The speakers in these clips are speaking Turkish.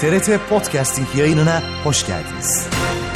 TRT Podcasting yayınına hoş geldiniz.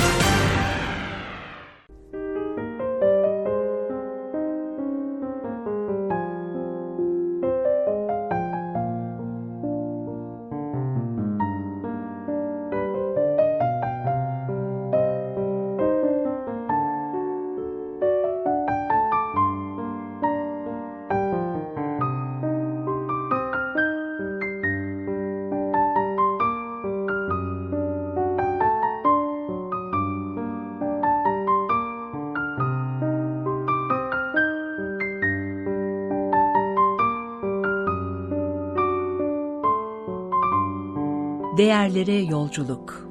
Değerlere yolculuk.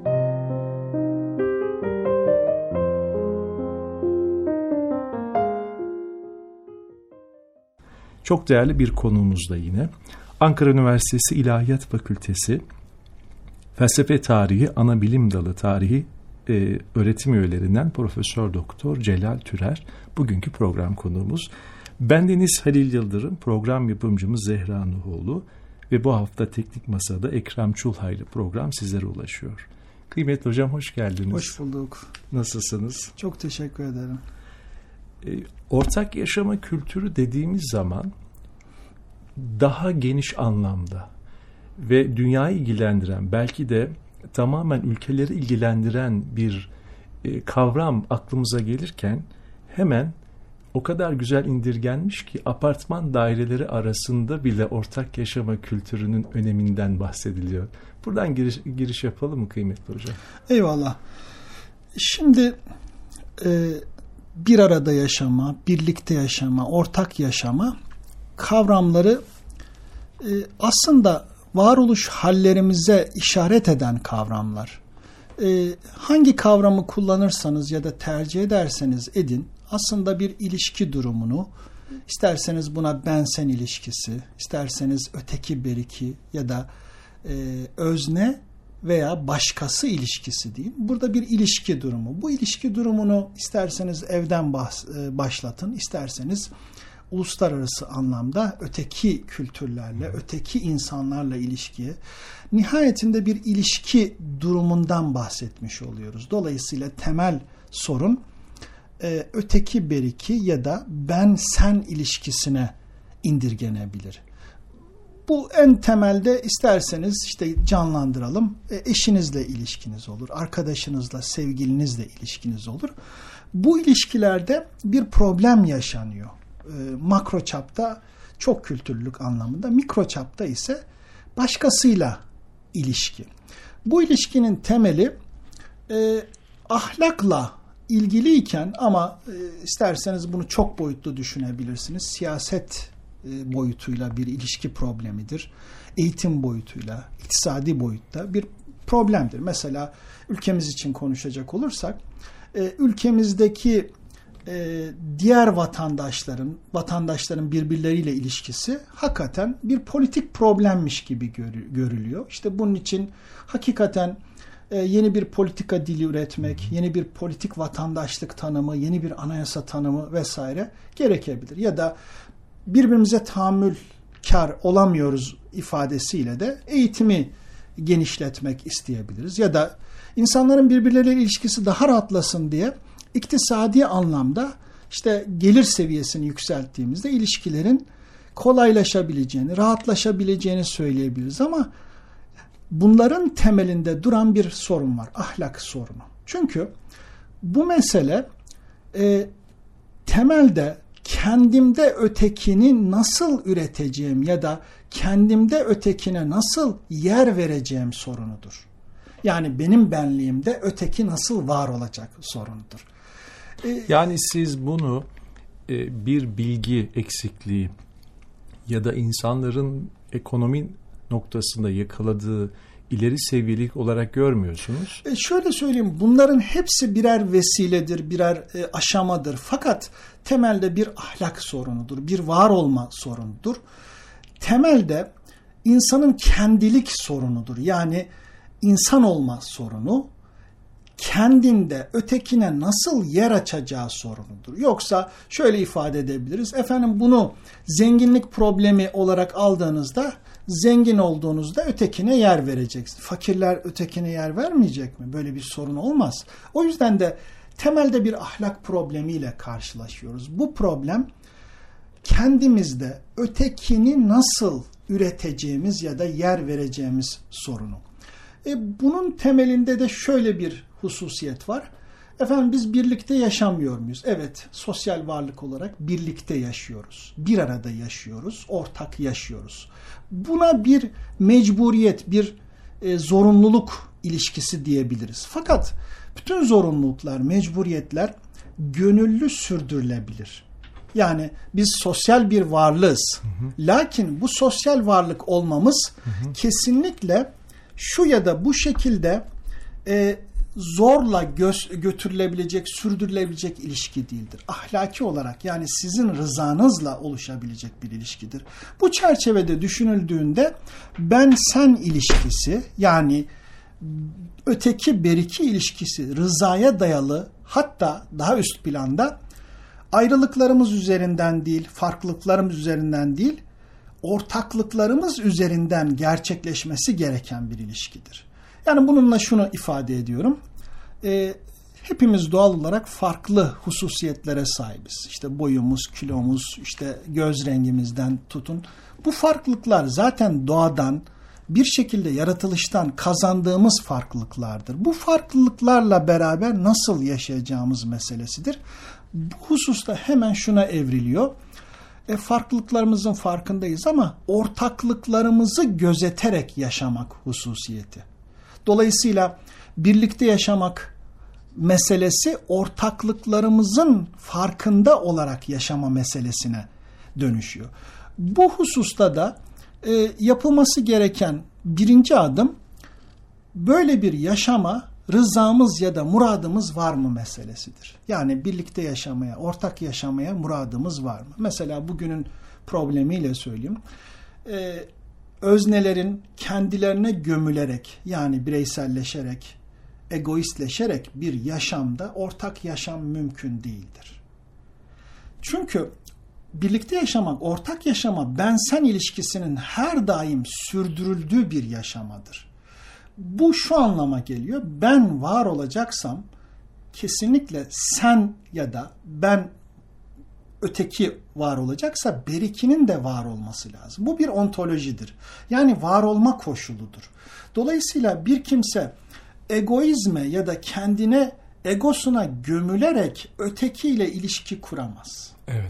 Çok değerli bir konuğumuzda yine. Ankara Üniversitesi İlahiyat Fakültesi Felsefe Tarihi Anabilim Dalı Tarihi öğretim üyelerinden Profesör Doktor Celal Türer bugünkü program konuğumuz. Bendeniz Halil Yıldırım, program yapımcımız Zehra Nuhoğlu ve bu hafta Teknik Masa'da Ekrem Çulhaylı program sizlere ulaşıyor. Kıymetli hocam, hoş geldiniz. Hoş bulduk. Nasılsınız? Çok teşekkür ederim. Ortak yaşama kültürü dediğimiz zaman daha geniş anlamda ve dünyayı ilgilendiren, belki de tamamen ülkeleri ilgilendiren bir kavram aklımıza gelirken hemen o kadar güzel indirgenmiş ki apartman daireleri arasında bile ortak yaşama kültürünün öneminden bahsediliyor. Buradan giriş yapalım mı kıymetli hocam? Eyvallah. Şimdi bir arada yaşama, birlikte yaşama, ortak yaşama kavramları aslında varoluş hallerimize işaret eden kavramlar. Hangi kavramı kullanırsanız ya da tercih ederseniz edin, aslında bir ilişki durumunu, isterseniz buna ben-sen ilişkisi, isterseniz öteki beriki ya da özne veya başkası ilişkisi diyeyim. Burada bir ilişki durumu. Bu ilişki durumunu isterseniz evden başlatın, isterseniz uluslararası anlamda öteki kültürlerle, öteki insanlarla ilişkiye, nihayetinde bir ilişki durumundan bahsetmiş oluyoruz. Dolayısıyla temel sorun öteki beriki ya da ben-sen ilişkisine indirgenebilir. Bu en temelde isterseniz işte canlandıralım. Eşinizle ilişkiniz olur, arkadaşınızla, sevgilinizle ilişkiniz olur. Bu ilişkilerde bir problem yaşanıyor. Makro çapta çok kültürlülük anlamında, mikro çapta ise başkasıyla ilişki. Bu ilişkinin temeli ahlakla ilgiliyken ama isterseniz bunu çok boyutlu düşünebilirsiniz. Siyaset boyutuyla bir ilişki problemidir. Eğitim boyutuyla, iktisadi boyutta bir problemdir. Mesela ülkemiz için konuşacak olursak, ülkemizdeki diğer vatandaşların birbirleriyle ilişkisi hakikaten bir politik problemmiş gibi görülüyor. İşte bunun için hakikaten yeni bir politika dili üretmek, yeni bir politik vatandaşlık tanımı, yeni bir anayasa tanımı vesaire gerekebilir. Ya da birbirimize tahammülkar olamıyoruz ifadesiyle de eğitimi genişletmek isteyebiliriz. Ya da insanların birbirleriyle ilişkisi daha rahatlasın diye iktisadi anlamda işte gelir seviyesini yükselttiğimizde ilişkilerin kolaylaşabileceğini, rahatlaşabileceğini söyleyebiliriz ama bunların temelinde duran bir sorun var. Ahlak sorunu. Çünkü bu mesele temelde kendimde ötekini nasıl üreteceğim ya da kendimde ötekine nasıl yer vereceğim sorunudur. Yani benim benliğimde öteki nasıl var olacak sorunudur. Yani siz bunu bir bilgi eksikliği ya da insanların ekonomi noktasında yakaladığı ileri seviyelik olarak görmüyorsunuz. Şöyle söyleyeyim, bunların hepsi birer vesiledir, birer aşamadır. Fakat temelde bir ahlak sorunudur, bir var olma sorunudur. Temelde insanın kendilik sorunudur. Yani insan olma sorunu, kendinde ötekine nasıl yer açacağı sorunudur. Yoksa şöyle ifade edebiliriz. Efendim bunu zenginlik problemi olarak aldığınızda Zengin olduğunuzda ötekine yer vereceksin. Fakirler ötekine yer vermeyecek mi? Böyle bir sorun olmaz. O yüzden de temelde bir ahlak problemiyle karşılaşıyoruz. Bu problem kendimizde ötekini nasıl üreteceğimiz ya da yer vereceğimiz sorunu. Bunun temelinde de şöyle bir hususiyet var. Efendim biz birlikte yaşamıyor muyuz? Evet, sosyal varlık olarak birlikte yaşıyoruz. Bir arada yaşıyoruz, ortak yaşıyoruz. Buna bir mecburiyet, bir zorunluluk ilişkisi diyebiliriz. Fakat bütün zorunluluklar, mecburiyetler gönüllü sürdürülebilir. Yani biz sosyal bir varlığız. Lakin bu sosyal varlık olmamız kesinlikle şu ya da bu şekilde zorla götürülebilecek, sürdürülebilecek ilişki değildir. Ahlaki olarak, yani sizin rızanızla oluşabilecek bir ilişkidir. Bu çerçevede düşünüldüğünde ben-sen ilişkisi, yani öteki beriki ilişkisi rızaya dayalı, hatta daha üst planda ayrılıklarımız üzerinden değil, farklılıklarımız üzerinden değil, ortaklıklarımız üzerinden gerçekleşmesi gereken bir ilişkidir. Yani bununla şunu ifade ediyorum. Hepimiz doğal olarak farklı hususiyetlere sahibiz. İşte boyumuz, kilomuz, işte göz rengimizden tutun. Bu farklılıklar zaten doğadan, bir şekilde yaratılıştan kazandığımız farklılıklardır. Bu farklılıklarla beraber nasıl yaşayacağımız meselesidir. Bu hususta hemen şuna evriliyor. Farklılıklarımızın farkındayız ama ortaklıklarımızı gözeterek yaşamak hususiyeti. Dolayısıyla birlikte yaşamak meselesi ortaklıklarımızın farkında olarak yaşama meselesine dönüşüyor. Bu hususta da yapılması gereken birinci adım, böyle bir yaşama rızamız ya da muradımız var mı meselesidir. Yani birlikte yaşamaya, ortak yaşamaya muradımız var mı? Mesela bugünün problemiyle söyleyeyim. Öznelerin kendilerine gömülerek, yani bireyselleşerek, egoistleşerek bir yaşamda ortak yaşam mümkün değildir. Çünkü birlikte yaşamak, ortak yaşama, ben-sen ilişkisinin her daim sürdürüldüğü bir yaşamadır. Bu şu anlama geliyor: ben var olacaksam kesinlikle sen ya da ben, öteki var olacaksa berikinin de var olması lazım. Bu bir ontolojidir. Yani var olma koşuludur. Dolayısıyla bir kimse egoizme ya da kendine, egosuna gömülerek ötekiyle ilişki kuramaz. Evet.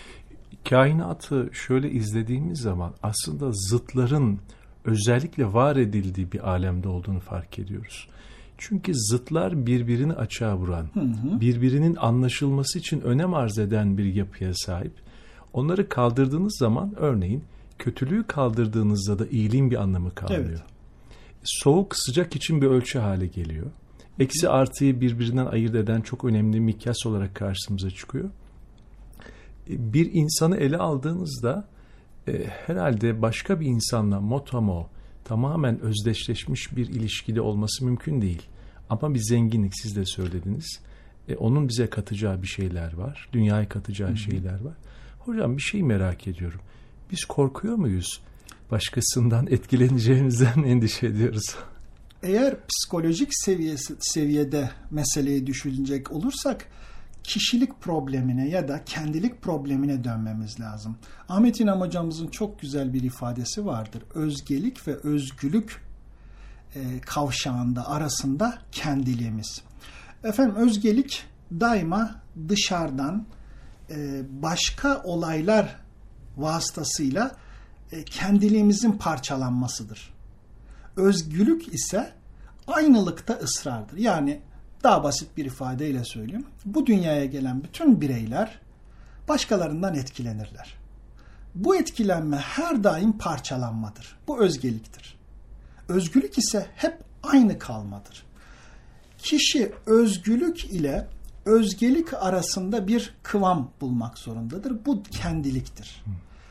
Kainatı şöyle izlediğimiz zaman aslında zıtların özellikle var edildiği bir alemde olduğunu fark ediyoruz. Çünkü zıtlar birbirini açığa vuran, birbirinin anlaşılması için önem arz eden bir yapıya sahip. Onları kaldırdığınız zaman, örneğin kötülüğü kaldırdığınızda da iyiliğin bir anlamı kalmıyor. Evet. Soğuk sıcak için bir ölçü hale geliyor. Eksi artıyı birbirinden ayırt eden çok önemli mikyas olarak karşımıza çıkıyor. Bir insanı ele aldığınızda herhalde başka bir insanla motomo tamamen özdeşleşmiş bir ilişkide olması mümkün değil. Ama bir zenginlik, siz de söylediniz. Onun bize katacağı bir şeyler var. Dünyaya katacağı şeyler var. Hocam bir şey merak ediyorum. Biz korkuyor muyuz? Başkasından etkileneceğimizden endişe ediyoruz. Eğer psikolojik seviyede meseleye düşünecek olursak kişilik problemine ya da kendilik problemine dönmemiz lazım. Ahmet İnan hocamızın çok güzel bir ifadesi vardır. Özgelik ve özgülük kavşağında, arasında kendiliğimiz. Efendim, özgelik daima dışarıdan başka olaylar vasıtasıyla kendiliğimizin parçalanmasıdır. Özgülük ise aynılıkta ısrardır. Yani daha basit bir ifadeyle söyleyeyim. Bu dünyaya gelen bütün bireyler başkalarından etkilenirler. Bu etkilenme her daim parçalanmadır. Bu özgeliktir. Özgülük ise hep aynı kalmadır. Kişi özgülük ile özgelik arasında bir kıvam bulmak zorundadır. Bu kendiliktir.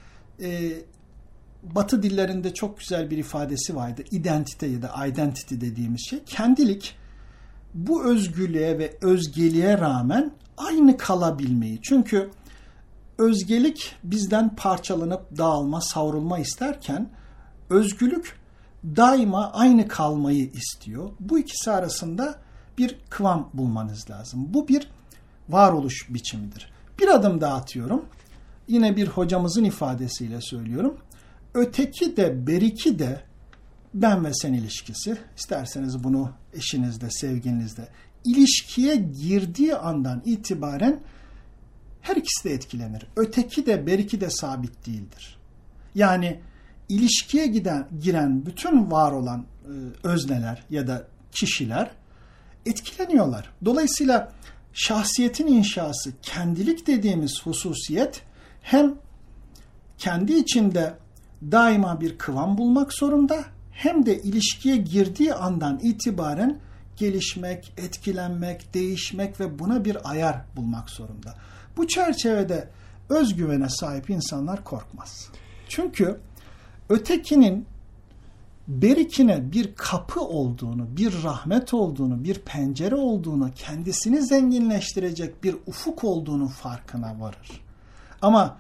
Batı dillerinde çok güzel bir ifadesi vardı. İdentite ya da identity dediğimiz şey. Kendilik, bu özgürlüğe ve özgeliğe rağmen aynı kalabilmeyi. Çünkü özgelik bizden parçalanıp dağılma, savrulma isterken özgürlük daima aynı kalmayı istiyor. Bu ikisi arasında bir kıvam bulmanız lazım. Bu bir varoluş biçimidir. Bir adım daha atıyorum. Yine bir hocamızın ifadesiyle söylüyorum. Öteki de beriki de ben ve sen ilişkisi. İsterseniz bunu eşinizle, sevgilinizle ilişkiye girdiği andan itibaren her ikisi de etkilenir. Öteki de beriki de sabit değildir. Yani ilişkiye giren bütün var olan özneler ya da kişiler etkileniyorlar. Dolayısıyla şahsiyetin inşası, kendilik dediğimiz hususiyet hem kendi içinde daima bir kıvam bulmak zorunda, hem de ilişkiye girdiği andan itibaren gelişmek, etkilenmek, değişmek ve buna bir ayar bulmak zorunda. Bu çerçevede özgüvene sahip insanlar korkmaz. Çünkü ötekinin berikine bir kapı olduğunu, bir rahmet olduğunu, bir pencere olduğunu, kendisini zenginleştirecek bir ufuk olduğunu farkına varır. Ama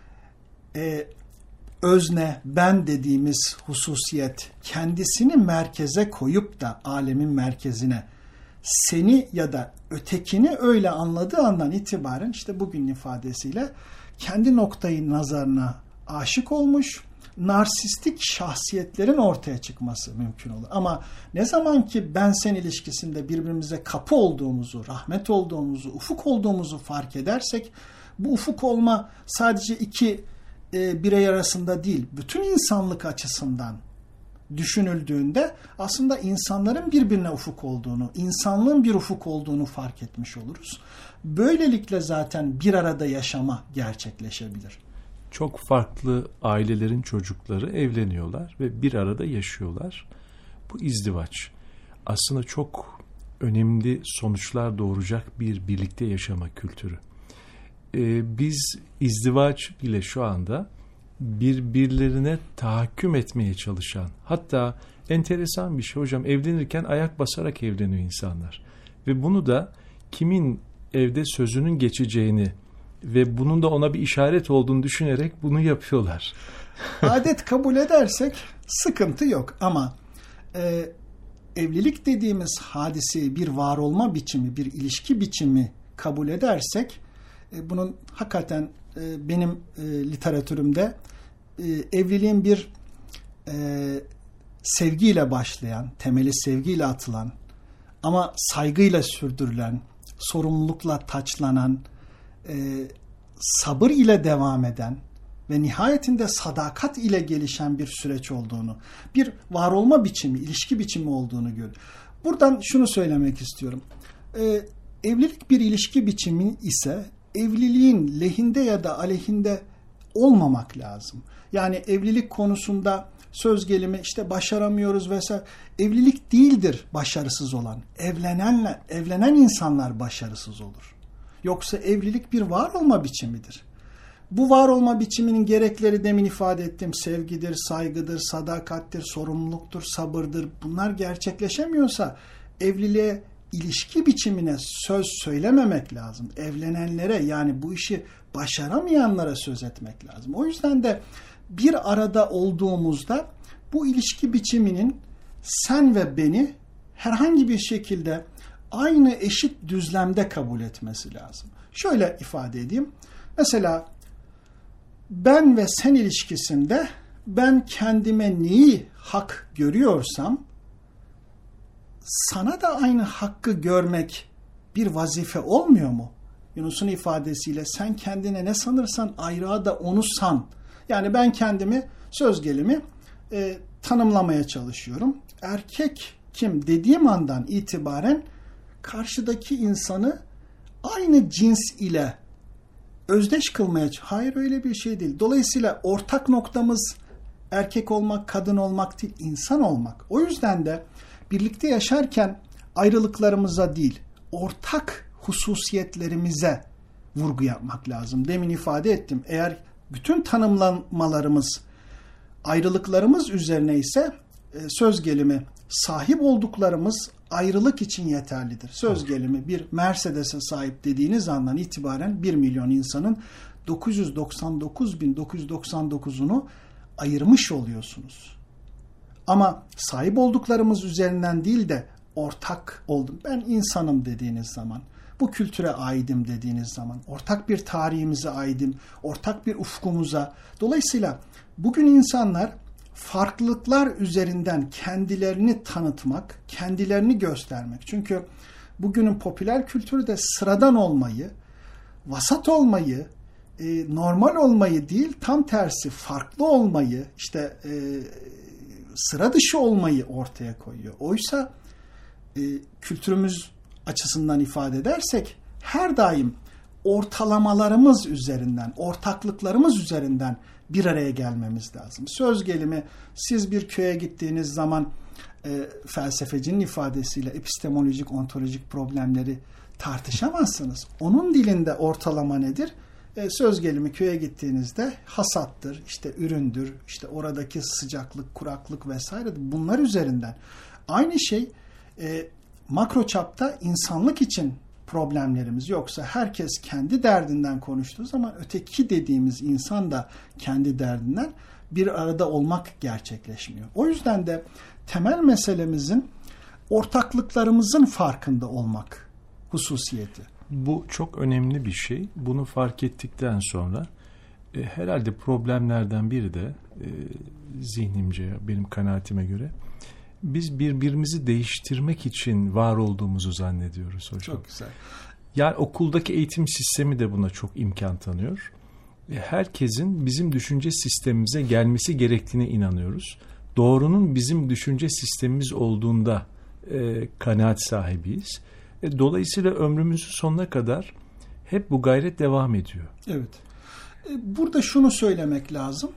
özne, ben dediğimiz hususiyet kendisini merkeze koyup da alemin merkezine seni ya da ötekini öyle anladığı andan itibaren işte bugünün ifadesiyle kendi noktayı nazarına aşık olmuş, narsistik şahsiyetlerin ortaya çıkması mümkün olur. Ama ne zaman ki ben sen ilişkisinde birbirimize kapı olduğumuzu, rahmet olduğumuzu, ufuk olduğumuzu fark edersek, bu ufuk olma sadece iki birey arasında değil, bütün insanlık açısından düşünüldüğünde aslında insanların birbirine ufuk olduğunu, insanlığın bir ufuk olduğunu fark etmiş oluruz. Böylelikle zaten bir arada yaşama gerçekleşebilir. Çok farklı ailelerin çocukları evleniyorlar ve bir arada yaşıyorlar. Bu izdivaç aslında çok önemli sonuçlar doğuracak bir birlikte yaşama kültürü. Biz izdivaç ile şu anda birbirlerine tahakküm etmeye çalışan, hatta enteresan bir şey hocam, evlenirken ayak basarak evleniyor insanlar. Ve bunu da kimin evde sözünün geçeceğini ve bunun da ona bir işaret olduğunu düşünerek bunu yapıyorlar. Adet kabul edersek sıkıntı yok ama evlilik dediğimiz hadiseyi bir var olma biçimi, bir ilişki biçimi kabul edersek bunun hakikaten benim literatürümde evliliğin bir sevgiyle başlayan, temeli sevgiyle atılan ama saygıyla sürdürülen, sorumlulukla taçlanan, sabır ile devam eden ve nihayetinde sadakat ile gelişen bir süreç olduğunu, bir var olma biçimi, ilişki biçimi olduğunu görüyoruz. Buradan şunu söylemek istiyorum. Evlilik bir ilişki biçimi ise evliliğin lehinde ya da aleyhinde olmamak lazım. Yani evlilik konusunda söz gelimi işte başaramıyoruz vesaire. Evlilik değildir başarısız olan. Evlenen insanlar başarısız olur. Yoksa evlilik bir var olma biçimidir. Bu var olma biçiminin gerekleri demin ifade ettiğim sevgidir, saygıdır, sadakattir, sorumluluktur, sabırdır. Bunlar gerçekleşemiyorsa evliliğe, ilişki biçimine söz söylememek lazım. Evlenenlere, yani bu işi başaramayanlara söz etmek lazım. O yüzden de bir arada olduğumuzda bu ilişki biçiminin sen ve beni herhangi bir şekilde aynı eşit düzlemde kabul etmesi lazım. Şöyle ifade edeyim. Mesela ben ve sen ilişkisinde ben kendime neyi hak görüyorsam sana da aynı hakkı görmek bir vazife olmuyor mu? Yunus'un ifadesiyle sen kendine ne sanırsan ayrığa da onu san. Yani ben kendimi söz gelimi tanımlamaya çalışıyorum. Erkek kim dediğim andan itibaren karşıdaki insanı aynı cins ile özdeş kılmaya çalışıyorum. Hayır, öyle bir şey değil. Dolayısıyla ortak noktamız erkek olmak, kadın olmak değil, insan olmak. O yüzden de birlikte yaşarken ayrılıklarımıza değil, ortak hususiyetlerimize vurgu yapmak lazım. Demin ifade ettim. Eğer bütün tanımlamalarımız ayrılıklarımız üzerine ise söz gelimi sahip olduklarımız ayrılık için yeterlidir. Söz gelimi bir Mercedes'e sahip dediğiniz andan itibaren 1 milyon insanın 999.999'unu ayırmış oluyorsunuz. Ama sahip olduklarımız üzerinden değil de ortak oldum. Ben insanım dediğiniz zaman, bu kültüre aidim dediğiniz zaman, ortak bir tarihimize aidim, ortak bir ufkumuza. Dolayısıyla bugün insanlar farklılıklar üzerinden kendilerini tanıtmak, kendilerini göstermek. Çünkü bugünün popüler kültürü de sıradan olmayı, vasat olmayı, normal olmayı değil, tam tersi farklı olmayı, işte sıra dışı olmayı ortaya koyuyor. Oysa kültürümüz açısından ifade edersek her daim ortalamalarımız üzerinden, ortaklıklarımız üzerinden bir araya gelmemiz lazım. Söz gelimi siz bir köye gittiğiniz zaman felsefecinin ifadesiyle epistemolojik, ontolojik problemleri tartışamazsınız. Onun dilinde ortalama nedir? Söz gelimi köye gittiğinizde hasattır, işte üründür, işte oradaki sıcaklık, kuraklık vesaire, bunlar üzerinden. Aynı şey makro çapta insanlık için problemlerimiz, yoksa herkes kendi derdinden konuştuğu zaman öteki dediğimiz insan da kendi derdinden, bir arada olmak gerçekleşmiyor. O yüzden de temel meselemizin ortaklıklarımızın farkında olmak hususiyeti. Bu çok önemli bir şey. Bunu fark ettikten sonra herhalde problemlerden biri de zihnimce, benim kanaatime göre, biz birbirimizi değiştirmek için var olduğumuzu zannediyoruz hocam. Çok güzel. Yani okuldaki eğitim sistemi de buna çok imkan tanıyor. Herkesin bizim düşünce sistemimize gelmesi gerektiğine inanıyoruz. Doğrunun bizim düşünce sistemimiz olduğunda kanaat sahibiyiz. Dolayısıyla ömrümüzün sonuna kadar hep bu gayret devam ediyor. Evet. Burada şunu söylemek lazım.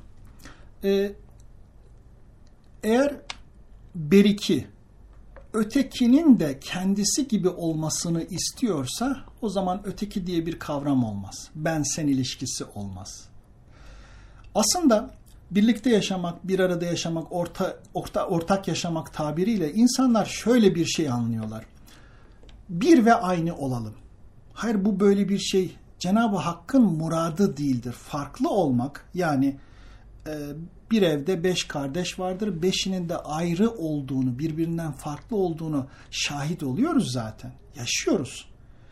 Eğer beriki ötekinin de kendisi gibi olmasını istiyorsa, o zaman öteki diye bir kavram olmaz. Ben-sen ilişkisi olmaz. Aslında birlikte yaşamak, bir arada yaşamak, ortak yaşamak tabiriyle insanlar şöyle bir şey anlıyorlar. Bir ve aynı olalım. Hayır, bu böyle bir şey Cenab-ı Hakk'ın muradı değildir. Farklı olmak, yani bir evde 5 kardeş vardır. 5'inin de ayrı olduğunu, birbirinden farklı olduğunu şahit oluyoruz zaten. Yaşıyoruz.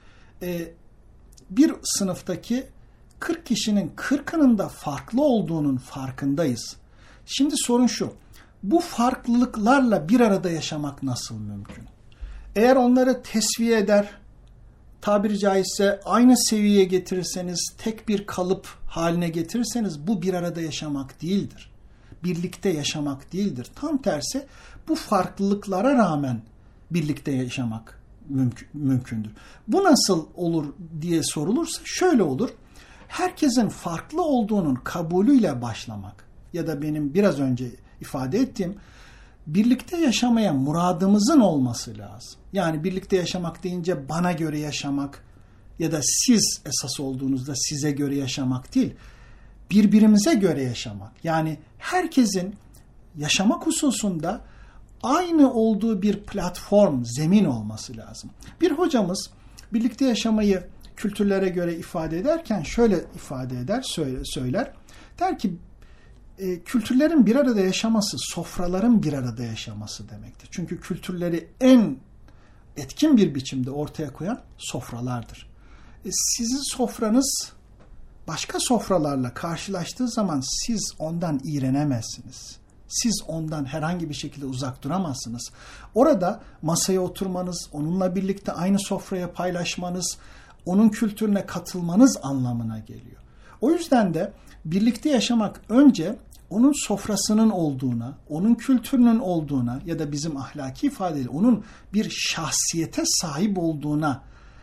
Bir sınıftaki 40 kişinin 40'ının da farklı olduğunun farkındayız. Şimdi sorun şu. Bu farklılıklarla bir arada yaşamak nasıl mümkün? Eğer onları tesviye eder, tabiri caizse aynı seviyeye getirirseniz, tek bir kalıp haline getirirseniz, bu bir arada yaşamak değildir. Birlikte yaşamak değildir. Tam tersi, bu farklılıklara rağmen birlikte yaşamak mümkündür. Bu nasıl olur diye sorulursa şöyle olur. Herkesin farklı olduğunun kabulüyle başlamak ya da benim biraz önce ifade ettiğim birlikte yaşamaya muradımızın olması lazım. Yani birlikte yaşamak deyince bana göre yaşamak ya da siz esas olduğunuzda size göre yaşamak değil, birbirimize göre yaşamak. Yani herkesin yaşamak hususunda aynı olduğu bir platform, zemin olması lazım. Bir hocamız birlikte yaşamayı kültürlere göre ifade ederken şöyle ifade eder, söyler. Der ki kültürlerin bir arada yaşaması, sofraların bir arada yaşaması demektir. Çünkü kültürleri en etkin bir biçimde ortaya koyan sofralardır. Sizin sofranız başka sofralarla karşılaştığı zaman siz ondan iğrenemezsiniz. Siz ondan herhangi bir şekilde uzak duramazsınız. Orada masaya oturmanız, onunla birlikte aynı sofraya paylaşmanız, onun kültürüne katılmanız anlamına geliyor. O yüzden de birlikte yaşamak önce onun sofrasının olduğuna, onun kültürünün olduğuna ya da bizim ahlaki ifadeyle onun bir şahsiyete sahip olduğuna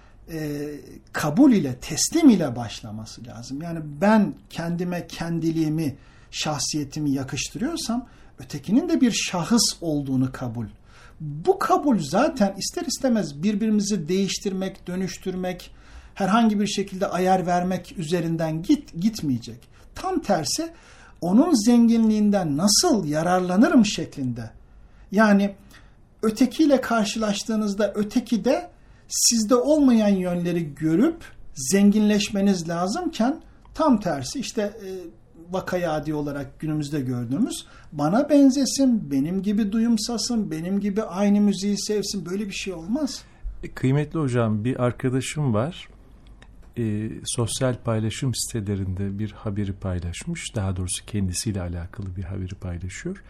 kabul ile, teslim ile başlaması lazım. Yani ben kendime kendiliğimi, şahsiyetimi yakıştırıyorsam ötekinin de bir şahıs olduğunu kabul. Bu kabul zaten ister istemez birbirimizi değiştirmek, dönüştürmek, herhangi bir şekilde ayar vermek üzerinden gitmeyecek. Tam tersi onun zenginliğinden nasıl yararlanırım şeklinde. Yani ötekiyle karşılaştığınızda öteki de sizde olmayan yönleri görüp zenginleşmeniz lazımken tam tersi işte vakayadi olarak günümüzde gördüğümüz, bana benzesin, benim gibi duyumsasın, benim gibi aynı müziği sevsin, böyle bir şey olmaz. Kıymetli hocam, bir arkadaşım var. Sosyal paylaşım sitelerinde bir haberi paylaşmış. Daha doğrusu kendisiyle alakalı bir haberi paylaşıyor.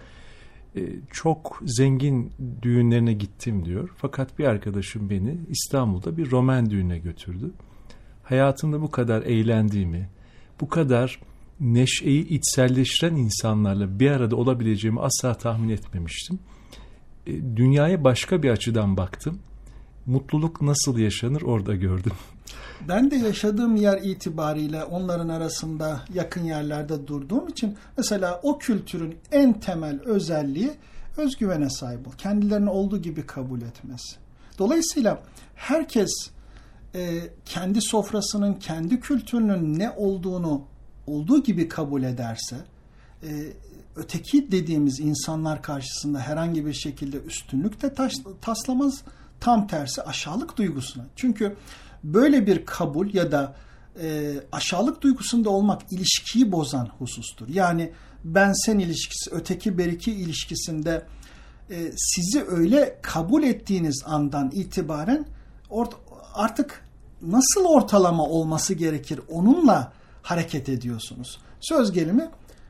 Çok zengin düğünlerine gittim diyor. Fakat bir arkadaşım beni İstanbul'da bir Roman düğününe götürdü. Hayatımda bu kadar eğlendiğimi, bu kadar neşeyi içselleştiren insanlarla bir arada olabileceğimi asla tahmin etmemiştim. Dünyaya başka bir açıdan baktım. Mutluluk nasıl yaşanır orada gördüm. Ben de yaşadığım yer itibariyle onların arasında yakın yerlerde durduğum için mesela o kültürün en temel özelliği özgüvene sahip ol. Kendilerini olduğu gibi kabul etmesi. Dolayısıyla herkes kendi sofrasının, kendi kültürünün ne olduğunu olduğu gibi kabul ederse, öteki dediğimiz insanlar karşısında herhangi bir şekilde üstünlük de taslamaz, tam tersi aşağılık duygusuna. Çünkü böyle bir kabul ya da aşağılık duygusunda olmak ilişkiyi bozan husustur. Yani ben-sen ilişkisi, öteki-beriki ilişkisinde sizi öyle kabul ettiğiniz andan itibaren artık nasıl ortalama olması gerekir onunla hareket ediyorsunuz. Söz gelimi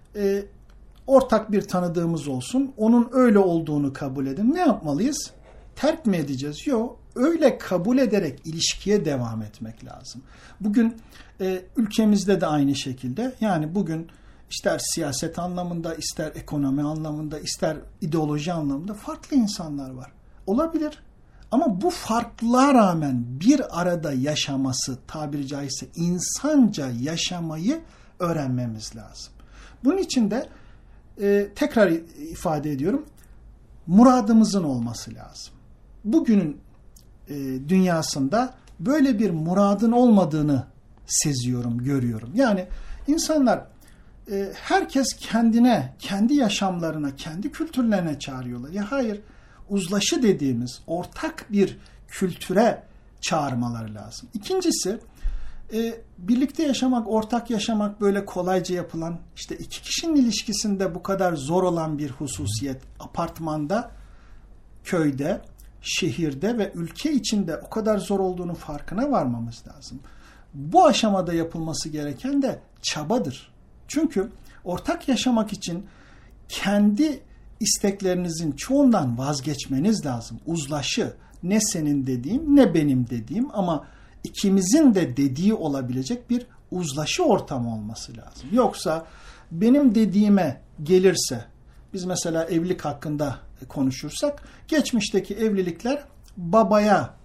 ortak bir tanıdığımız olsun, onun öyle olduğunu kabul edin. Ne yapmalıyız? Terk mi edeceğiz? Yok. Öyle kabul ederek ilişkiye devam etmek lazım. Bugün ülkemizde de aynı şekilde, yani bugün ister siyaset anlamında, ister ekonomi anlamında, ister ideoloji anlamında farklı insanlar var. Olabilir. Ama bu farklılığa rağmen bir arada yaşaması, tabiri caizse insanca yaşamayı öğrenmemiz lazım. Bunun için de tekrar ifade ediyorum, muradımızın olması lazım. Bugünün dünyasında böyle bir muradın olmadığını seziyorum, görüyorum. Yani insanlar herkes kendine, kendi yaşamlarına, kendi kültürlerine çağırıyorlar. Ya hayır, uzlaşı dediğimiz ortak bir kültüre çağırmaları lazım. İkincisi, birlikte yaşamak, ortak yaşamak böyle kolayca yapılan, işte iki kişinin ilişkisinde bu kadar zor olan bir hususiyet, apartmanda, köyde, şehirde ve ülke içinde o kadar zor olduğunu farkına varmamız lazım. Bu aşamada yapılması gereken de çabadır. Çünkü ortak yaşamak için kendi isteklerinizin çoğundan vazgeçmeniz lazım. Uzlaşı, ne senin dediğim ne benim dediğim ama ikimizin de dediği olabilecek bir uzlaşı ortamı olması lazım. Yoksa benim dediğime gelirse, biz mesela evlilik hakkında konuşursak, geçmişteki evlilikler babaya,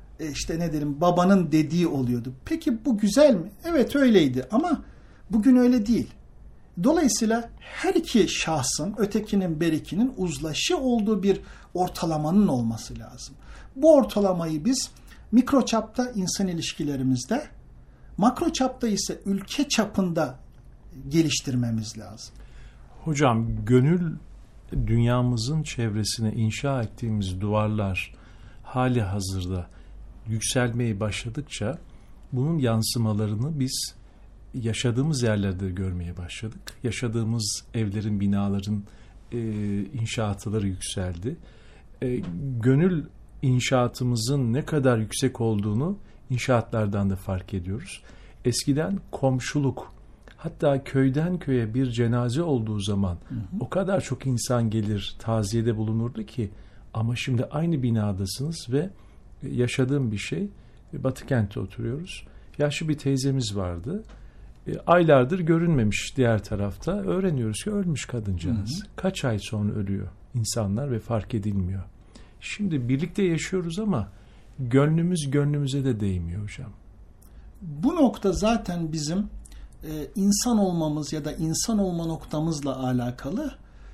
babanın dediği oluyordu. Peki bu güzel mi? Evet öyleydi ama bugün öyle değil. Dolayısıyla her iki şahsın, ötekinin, berikinin uzlaşı olduğu bir ortalamanın olması lazım. Bu ortalamayı biz mikro çapta insan ilişkilerimizde, makro çapta ise ülke çapında geliştirmemiz lazım. Hocam, gönül dünyamızın çevresine inşa ettiğimiz duvarlar hali hazırda yükselmeye başladıkça bunun yansımalarını biz yaşadığımız yerlerde görmeye başladık. Yaşadığımız evlerin, binaların inşaatları yükseldi. Gönül inşaatımızın ne kadar yüksek olduğunu inşaatlardan da fark ediyoruz. Eskiden komşuluk, hatta köyden köye bir cenaze olduğu zaman o kadar çok insan gelir, taziyede bulunurdu ki, ama şimdi aynı binadasınız ve yaşadığım bir şey, Batı kentte oturuyoruz. Yaşlı bir teyzemiz vardı. Aylardır görünmemiş diğer tarafta. Öğreniyoruz ki ölmüş kadıncağız. Kaç ay sonra ölüyor insanlar ve fark edilmiyor. Şimdi birlikte yaşıyoruz ama gönlümüz gönlümüze de değmiyor hocam. Bu nokta zaten bizim insan olmamız ya da insan olma noktamızla alakalı.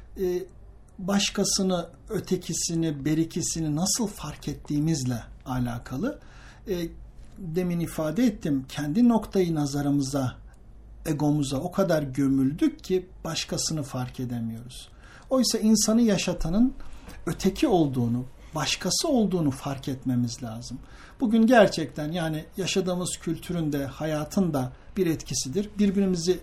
Başkasını, ötekisini, berikisini nasıl fark ettiğimizle alakalı. Demin ifade ettim, kendi noktayı nazarımıza, egomuza o kadar gömüldük ki başkasını fark edemiyoruz. Oysa insanı yaşatanın öteki olduğunu, başkası olduğunu fark etmemiz lazım. Bugün gerçekten, yani yaşadığımız kültürün de hayatın da bir etkisidir. Birbirimizi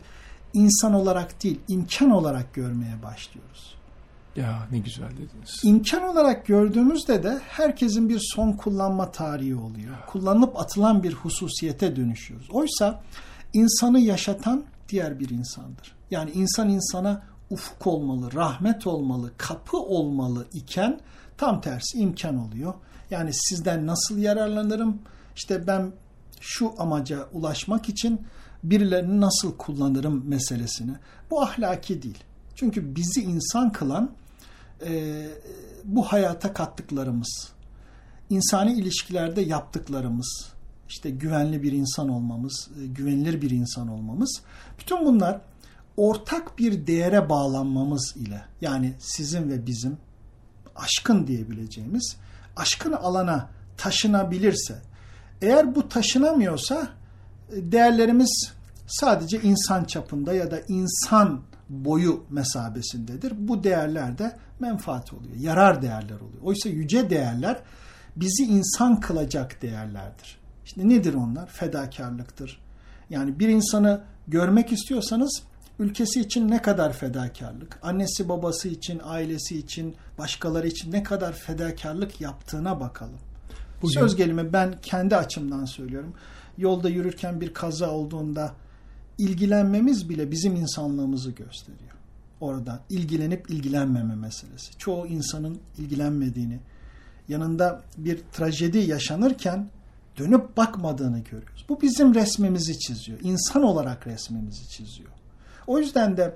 insan olarak değil, imkan olarak görmeye başlıyoruz. Ya ne güzel dediniz. İmkan olarak gördüğümüzde de herkesin bir son kullanma tarihi oluyor. Kullanılıp atılan bir hususiyete dönüşüyoruz. Oysa insanı yaşatan diğer bir insandır. Yani insan insana ufuk olmalı, rahmet olmalı, kapı olmalı iken tam tersi imkan oluyor. Yani sizden nasıl yararlanırım? İşte ben şu amaca ulaşmak için birilerini nasıl kullanırım meselesini. Bu ahlaki değil. Çünkü bizi insan kılan bu hayata kattıklarımız, insani ilişkilerde yaptıklarımız, işte güvenli bir insan olmamız, güvenilir bir insan olmamız, bütün bunlar ortak bir değere bağlanmamız ile, yani sizin ve bizim aşkın diyebileceğimiz aşkın alana taşınabilirse, eğer bu taşınamıyorsa değerlerimiz sadece insan çapında ya da insan boyu mesabesindedir. Bu değerler de menfaat oluyor, yarar değerler oluyor. Oysa yüce değerler bizi insan kılacak değerlerdir. İşte nedir onlar? Fedakarlıktır. Yani bir insanı görmek istiyorsanız ülkesi için ne kadar fedakarlık, annesi babası için, ailesi için, başkaları için ne kadar fedakarlık yaptığına bakalım. Bugün... Söz gelimi ben kendi açımdan söylüyorum. Yolda yürürken bir kaza olduğunda ilgilenmemiz bile bizim insanlığımızı gösteriyor. Orada ilgilenip ilgilenmeme meselesi. Çoğu insanın ilgilenmediğini, yanında bir trajedi yaşanırken dönüp bakmadığını görüyoruz. Bu bizim resmimizi çiziyor. İnsan olarak resmimizi çiziyor. O yüzden de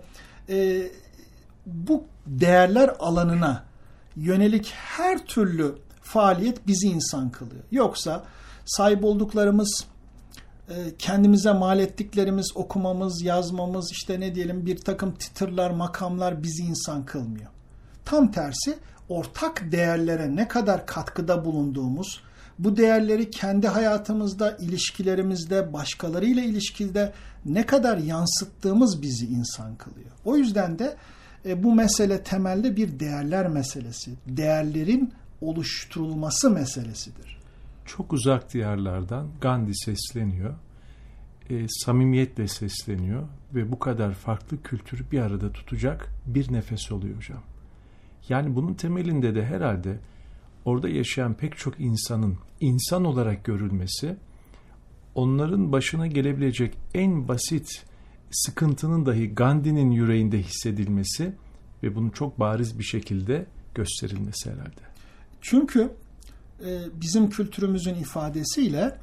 bu değerler alanına yönelik her türlü faaliyet bizi insan kılıyor. Yoksa sahip olduklarımız, kendimize mal ettiklerimiz, okumamız, yazmamız, işte ne diyelim bir takım titırlar, makamlar bizi insan kılmıyor. Tam tersi, ortak değerlere ne kadar katkıda bulunduğumuz, bu değerleri kendi hayatımızda, ilişkilerimizde, başkalarıyla ilişkide ne kadar yansıttığımız bizi insan kılıyor. O yüzden de bu mesele temelde bir değerler meselesi, değerlerin oluşturulması meselesidir. Çok uzak diyarlardan Gandhi sesleniyor, samimiyetle sesleniyor ve bu kadar farklı kültürü bir arada tutacak bir nefes oluyor hocam. Yani bunun temelinde de herhalde orada yaşayan pek çok insanın insan olarak görülmesi, onların başına gelebilecek en basit sıkıntının dahi Gandhi'nin yüreğinde hissedilmesi ve bunun çok bariz bir şekilde gösterilmesi herhalde. Çünkü bizim kültürümüzün ifadesiyle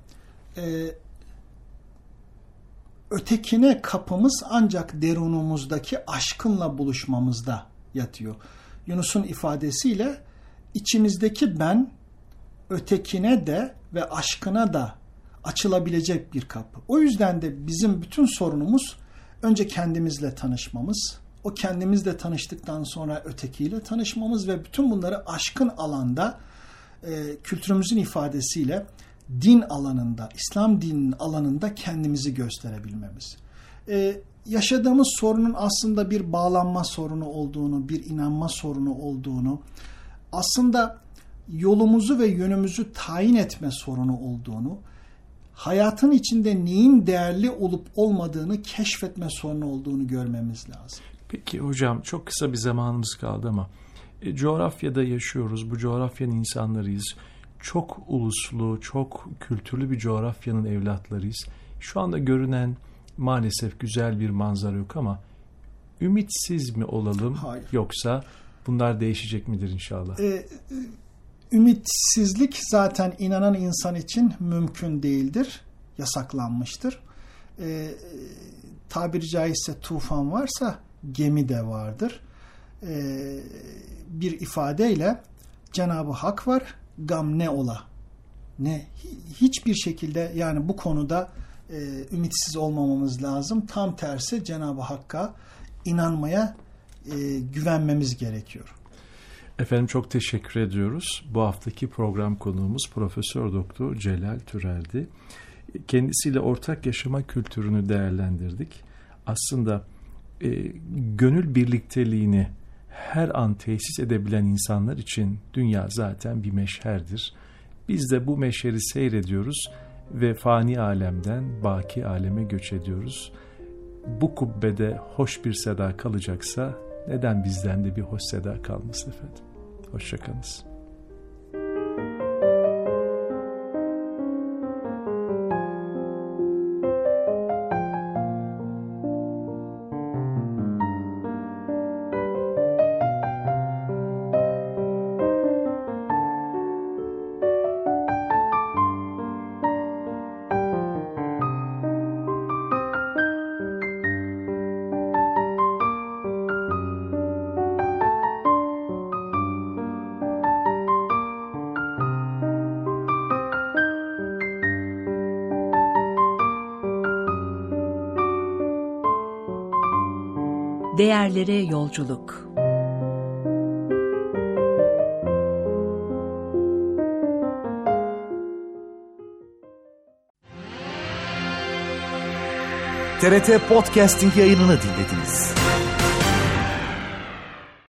ötekine kapımız ancak derunumuzdaki aşkınla buluşmamızda yatıyor. Yunus'un ifadesiyle içimizdeki ben ötekine de ve aşkına da açılabilecek bir kapı. O yüzden de bizim bütün sorunumuz önce kendimizle tanışmamız, o kendimizle tanıştıktan sonra ötekiyle tanışmamız ve bütün bunları aşkın alanda kültürümüzün ifadesiyle din alanında, İslam dininin alanında kendimizi gösterebilmemiz. Yaşadığımız sorunun aslında bir bağlanma sorunu olduğunu, bir inanma sorunu olduğunu, aslında yolumuzu ve yönümüzü tayin etme sorunu olduğunu, hayatın içinde neyin değerli olup olmadığını keşfetme sorunu olduğunu görmemiz lazım. Peki hocam, çok kısa bir zamanımız kaldı ama coğrafyada yaşıyoruz, bu coğrafyanın insanlarıyız. Çok uluslu, çok kültürlü bir coğrafyanın evlatlarıyız. Şu anda görünen maalesef güzel bir manzara yok ama ümitsiz mi olalım? Hayır. Yoksa bunlar değişecek midir inşallah? Ümitsizlik zaten inanan insan için mümkün değildir, yasaklanmıştır. Tabiri caizse tufan varsa gemi de vardır. Bir ifadeyle Cenab-ı Hak var, gam ne ola. Ne, hiçbir şekilde yani bu konuda ümitsiz olmamamız lazım. Tam tersi Cenab-ı Hakk'a inanmaya, güvenmemiz gerekiyor. Efendim çok teşekkür ediyoruz. Bu haftaki program konuğumuz Profesör Doktor Celal Türel'di. Kendisiyle ortak yaşama kültürünü değerlendirdik. Aslında gönül birlikteliğini her an tesis edebilen insanlar için dünya zaten bir meşherdir. Biz de bu meşheri seyrediyoruz ve fani alemden baki aleme göç ediyoruz. bu kubbede hoş bir seda kalacaksa neden bizden de bir hoş seda kalmasın efendim? Hoşça kalınız. Değerlere yolculuk. TRT Podcasting yayınını dinlediniz.